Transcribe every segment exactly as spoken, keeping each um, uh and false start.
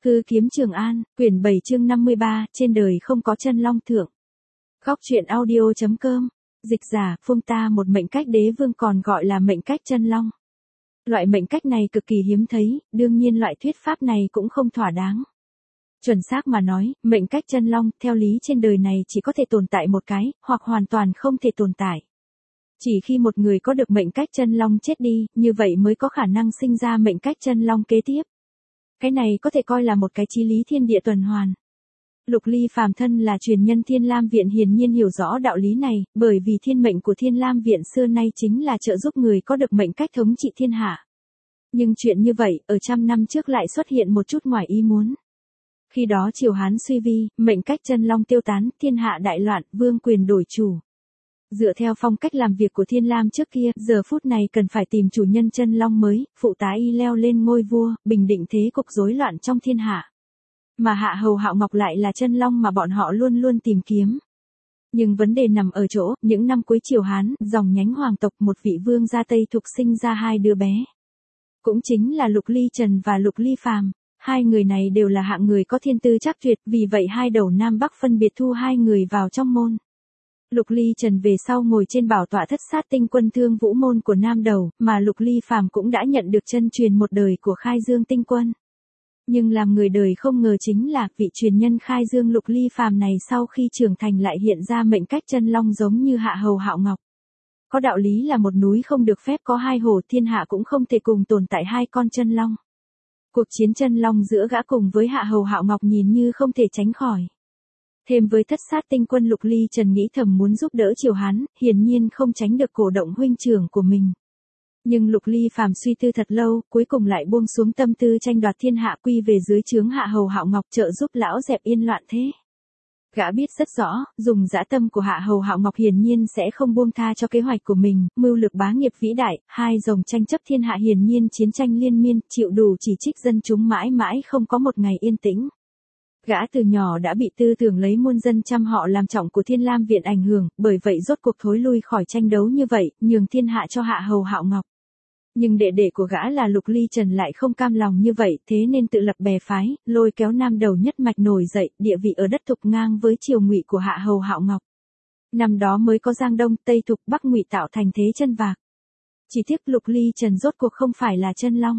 Hư kiếm Trường An, quyển bảy chương năm mươi ba, trên đời không có chân long thượng. Góc truyện audio.com, dịch giả, Phương ta một mệnh cách đế vương còn gọi là mệnh cách chân long. Loại mệnh cách này cực kỳ hiếm thấy, đương nhiên loại thuyết pháp này cũng không thỏa đáng. Chuẩn xác mà nói, mệnh cách chân long, theo lý trên đời này chỉ có thể tồn tại một cái, hoặc hoàn toàn không thể tồn tại. Chỉ khi một người có được mệnh cách chân long chết đi, như vậy mới có khả năng sinh ra mệnh cách chân long kế tiếp. Cái này có thể coi là một cái chí lý thiên địa tuần hoàn. Lục Ly phàm thân là truyền nhân Thiên Lam Viện hiển nhiên hiểu rõ đạo lý này, bởi vì thiên mệnh của Thiên Lam Viện xưa nay chính là trợ giúp người có được mệnh cách thống trị thiên hạ. Nhưng chuyện như vậy, ở trăm năm trước lại xuất hiện một chút ngoài ý muốn. Khi đó triều Hán suy vi, mệnh cách chân long tiêu tán, thiên hạ đại loạn, vương quyền đổi chủ. Dựa theo phong cách làm việc của Thiên Lam trước kia, giờ phút này cần phải tìm chủ nhân chân long mới, phụ tá y leo lên ngôi vua, bình định thế cục rối loạn trong thiên hạ. Mà Hạ Hầu Hạo Ngọc lại là chân long mà bọn họ luôn luôn tìm kiếm. Nhưng vấn đề nằm ở chỗ, những năm cuối triều Hán, dòng nhánh hoàng tộc một vị vương gia Tây Thục sinh ra hai đứa bé. Cũng chính là Lục Ly Trần và Lục Ly Phàm. Hai người này đều là hạng người có thiên tư chắc tuyệt, vì vậy hai đầu Nam Bắc phân biệt thu hai người vào trong môn. Lục Ly Trần về sau ngồi trên bảo tọa thất sát tinh quân Thương Vũ môn của Nam Đầu, mà Lục Ly Phàm cũng đã nhận được chân truyền một đời của Khai Dương tinh quân. Nhưng làm người đời không ngờ chính là vị truyền nhân Khai Dương Lục Ly Phàm này sau khi trưởng thành lại hiện ra mệnh cách chân long giống như Hạ Hầu Hạo Ngọc. Có đạo lý là một núi không được phép có hai hổ, thiên hạ cũng không thể cùng tồn tại hai con chân long. Cuộc chiến chân long giữa gã cùng với Hạ Hầu Hạo Ngọc nhìn như không thể tránh khỏi. Thêm với thất sát tinh quân Lục Ly Trần nghĩ thầm muốn giúp đỡ triều Hán, hiển nhiên không tránh được cổ động huynh trưởng của mình. Nhưng Lục Ly Phàm suy tư thật lâu, cuối cùng lại buông xuống tâm tư tranh đoạt thiên hạ, quy về dưới trướng Hạ Hầu Hạo Ngọc trợ giúp lão dẹp yên loạn thế. Gã biết rất rõ, dùng dã tâm của Hạ Hầu Hạo Ngọc hiển nhiên sẽ không buông tha cho kế hoạch của mình, mưu lược bá nghiệp vĩ đại, hai dòng tranh chấp thiên hạ hiển nhiên chiến tranh liên miên, chịu đủ chỉ trích dân chúng mãi mãi không có một ngày yên tĩnh. Gã từ nhỏ đã bị tư tưởng lấy muôn dân trăm họ làm trọng của Thiên Lam Viện ảnh hưởng, bởi vậy rốt cuộc thối lui khỏi tranh đấu như vậy, nhường thiên hạ cho Hạ Hầu Hạo Ngọc. Nhưng đệ đệ của gã là Lục Ly Trần lại không cam lòng như vậy, thế nên tự lập bè phái, lôi kéo Nam Đầu nhất mạch nổi dậy, địa vị ở đất Thục ngang với triều Ngụy của Hạ Hầu Hạo Ngọc. Năm đó mới có Giang Đông, Tây Thục, Bắc Ngụy tạo thành thế chân vạc. Chỉ tiếc Lục Ly Trần rốt cuộc không phải là chân long.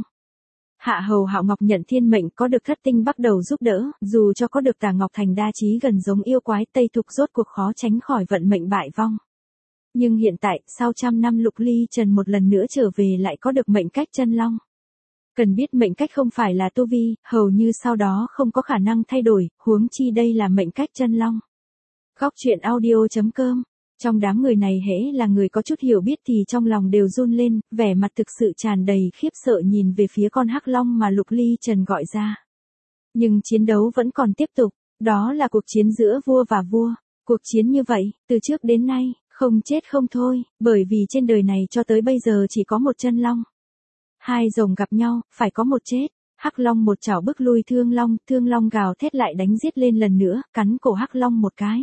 Hạ Hầu Hạo Ngọc nhận thiên mệnh có được thất tinh bắt đầu giúp đỡ, dù cho có được Tà Ngọc Thành đa trí gần giống yêu quái, Tây Thục rốt cuộc khó tránh khỏi vận mệnh bại vong. Nhưng hiện tại, sau trăm năm Lục Ly Trần một lần nữa trở về lại có được mệnh cách chân long. Cần biết mệnh cách không phải là tu vi, hầu như sau đó không có khả năng thay đổi, huống chi đây là mệnh cách chân long. Góc truyện audio.com. Trong đám người này hễ là người có chút hiểu biết thì trong lòng đều run lên, vẻ mặt thực sự tràn đầy khiếp sợ nhìn về phía con hắc long mà Lục Ly Trần gọi ra. Nhưng chiến đấu vẫn còn tiếp tục, đó là cuộc chiến giữa vua và vua. Cuộc chiến như vậy, từ trước đến nay, không chết không thôi, bởi vì trên đời này cho tới bây giờ chỉ có một chân long. Hai rồng gặp nhau, phải có một chết. Hắc long một chảo bức lui thương long, thương long gào thét lại đánh giết lên lần nữa, cắn cổ hắc long một cái.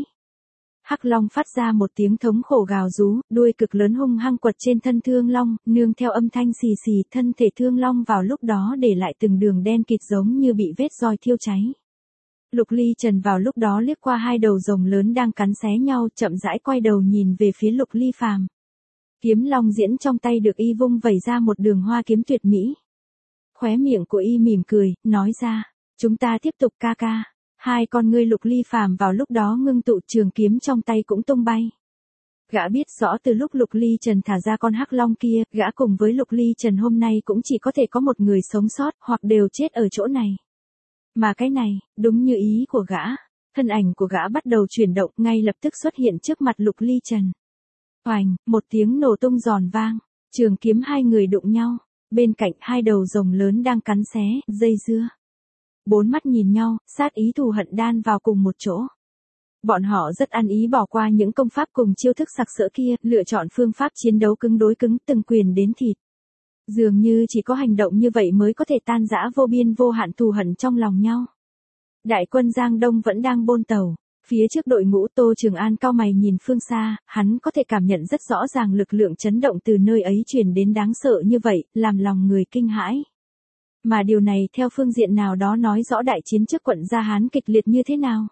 Hắc long phát ra một tiếng thống khổ gào rú, đuôi cực lớn hung hăng quật trên thân thương long, nương theo âm thanh xì xì, thân thể thương long vào lúc đó để lại từng đường đen kịt giống như bị vết roi thiêu cháy. Lục Ly Trần vào lúc đó liếc qua hai đầu rồng lớn đang cắn xé nhau, chậm rãi quay đầu nhìn về phía Lục Ly Phàm. Kiếm long diễn trong tay được y vung vẩy ra một đường hoa kiếm tuyệt mỹ. Khóe miệng của y mỉm cười, nói ra, chúng ta tiếp tục ca ca. Hai con ngươi Lục Ly Phàm vào lúc đó ngưng tụ, trường kiếm trong tay cũng tung bay. Gã biết rõ từ lúc Lục Ly Trần thả ra con hắc long kia, gã cùng với Lục Ly Trần hôm nay cũng chỉ có thể có một người sống sót, hoặc đều chết ở chỗ này. Mà cái này, đúng như ý của gã, thân ảnh của gã bắt đầu chuyển động, ngay lập tức xuất hiện trước mặt Lục Ly Trần. Oành, một tiếng nổ tung giòn vang, trường kiếm hai người đụng nhau, bên cạnh hai đầu rồng lớn đang cắn xé, dây dưa. Bốn mắt nhìn nhau, sát ý thù hận đan vào cùng một chỗ. Bọn họ rất ăn ý bỏ qua những công pháp cùng chiêu thức sặc sỡ kia, lựa chọn phương pháp chiến đấu cứng đối cứng, từng quyền đến thịt. Dường như chỉ có hành động như vậy mới có thể tan rã vô biên vô hạn thù hận trong lòng nhau. Đại quân Giang Đông vẫn đang bôn tàu. Phía trước đội ngũ Tô Trường An cau mày nhìn phương xa, hắn có thể cảm nhận rất rõ ràng lực lượng chấn động từ nơi ấy truyền đến đáng sợ như vậy, làm lòng người kinh hãi. Mà điều này theo phương diện nào đó nói rõ đại chiến trước quận Gia Hán kịch liệt như thế nào.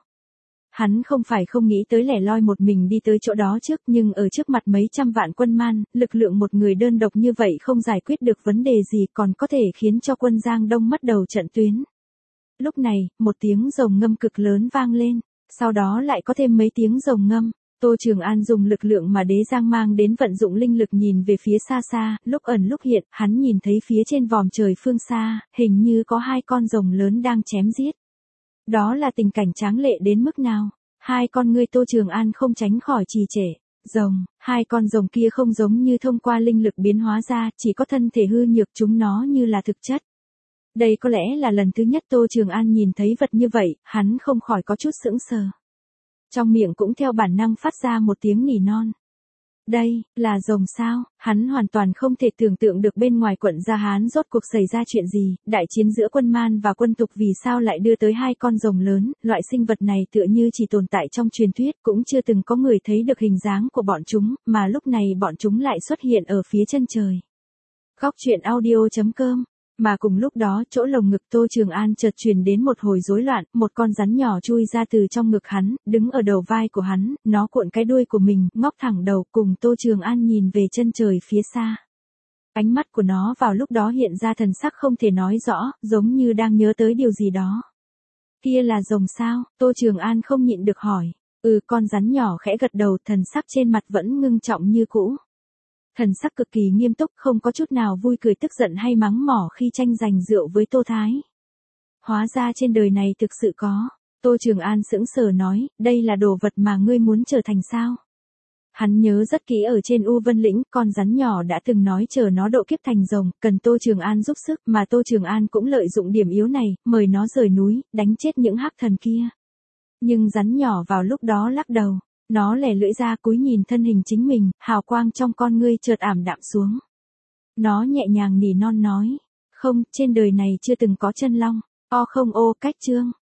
Hắn không phải không nghĩ tới lẻ loi một mình đi tới chỗ đó trước, nhưng ở trước mặt mấy trăm vạn quân man, lực lượng một người đơn độc như vậy không giải quyết được vấn đề gì, còn có thể khiến cho quân Giang Đông mất đầu trận tuyến. Lúc này, một tiếng rồng ngâm cực lớn vang lên, sau đó lại có thêm mấy tiếng rồng ngâm. Tô Trường An dùng lực lượng mà Đế Giang mang đến vận dụng linh lực nhìn về phía xa xa, lúc ẩn lúc hiện, hắn nhìn thấy phía trên vòm trời phương xa, hình như có hai con rồng lớn đang chém giết. Đó là tình cảnh tráng lệ đến mức nào? Hai con ngươi Tô Trường An không tránh khỏi trì trệ. Rồng, hai con rồng kia không giống như thông qua linh lực biến hóa ra, chỉ có thân thể hư nhược, chúng nó như là thực chất. Đây có lẽ là lần thứ nhất Tô Trường An nhìn thấy vật như vậy, hắn không khỏi có chút sững sờ. Trong miệng cũng theo bản năng phát ra một tiếng nỉ non. Đây, là rồng sao? Hắn hoàn toàn không thể tưởng tượng được bên ngoài quận Gia Hán rốt cuộc xảy ra chuyện gì, đại chiến giữa quân man và quân Tục vì sao lại đưa tới hai con rồng lớn, loại sinh vật này tựa như chỉ tồn tại trong truyền thuyết, cũng chưa từng có người thấy được hình dáng của bọn chúng, mà lúc này bọn chúng lại xuất hiện ở phía chân trời. Góc truyện audio chấm com. Mà cùng lúc đó, chỗ lồng ngực Tô Trường An chợt truyền đến một hồi rối loạn, một con rắn nhỏ chui ra từ trong ngực hắn, đứng ở đầu vai của hắn, nó cuộn cái đuôi của mình, ngóc thẳng đầu, cùng Tô Trường An nhìn về chân trời phía xa. Ánh mắt của nó vào lúc đó hiện ra thần sắc không thể nói rõ, giống như đang nhớ tới điều gì đó. Kia là rồng sao? Tô Trường An không nhịn được hỏi. Ừ, con rắn nhỏ khẽ gật đầu, thần sắc trên mặt vẫn ngưng trọng như cũ. Thần sắc cực kỳ nghiêm túc, không có chút nào vui cười tức giận hay mắng mỏ khi tranh giành rượu với Tô Thái. Hóa ra trên đời này thực sự có. Tô Trường An sững sờ nói, đây là đồ vật mà ngươi muốn trở thành sao? Hắn nhớ rất kỹ ở trên U Vân Lĩnh, con rắn nhỏ đã từng nói chờ nó độ kiếp thành rồng, cần Tô Trường An giúp sức, mà Tô Trường An cũng lợi dụng điểm yếu này, mời nó rời núi, đánh chết những hắc thần kia. Nhưng rắn nhỏ vào lúc đó lắc đầu. Nó lẻ lưỡi ra cúi nhìn thân hình chính mình, hào quang trong con ngươi chợt ảm đạm xuống. Nó nhẹ nhàng nỉ non nói, không, trên đời này chưa từng có chân long, o không ô cách chương.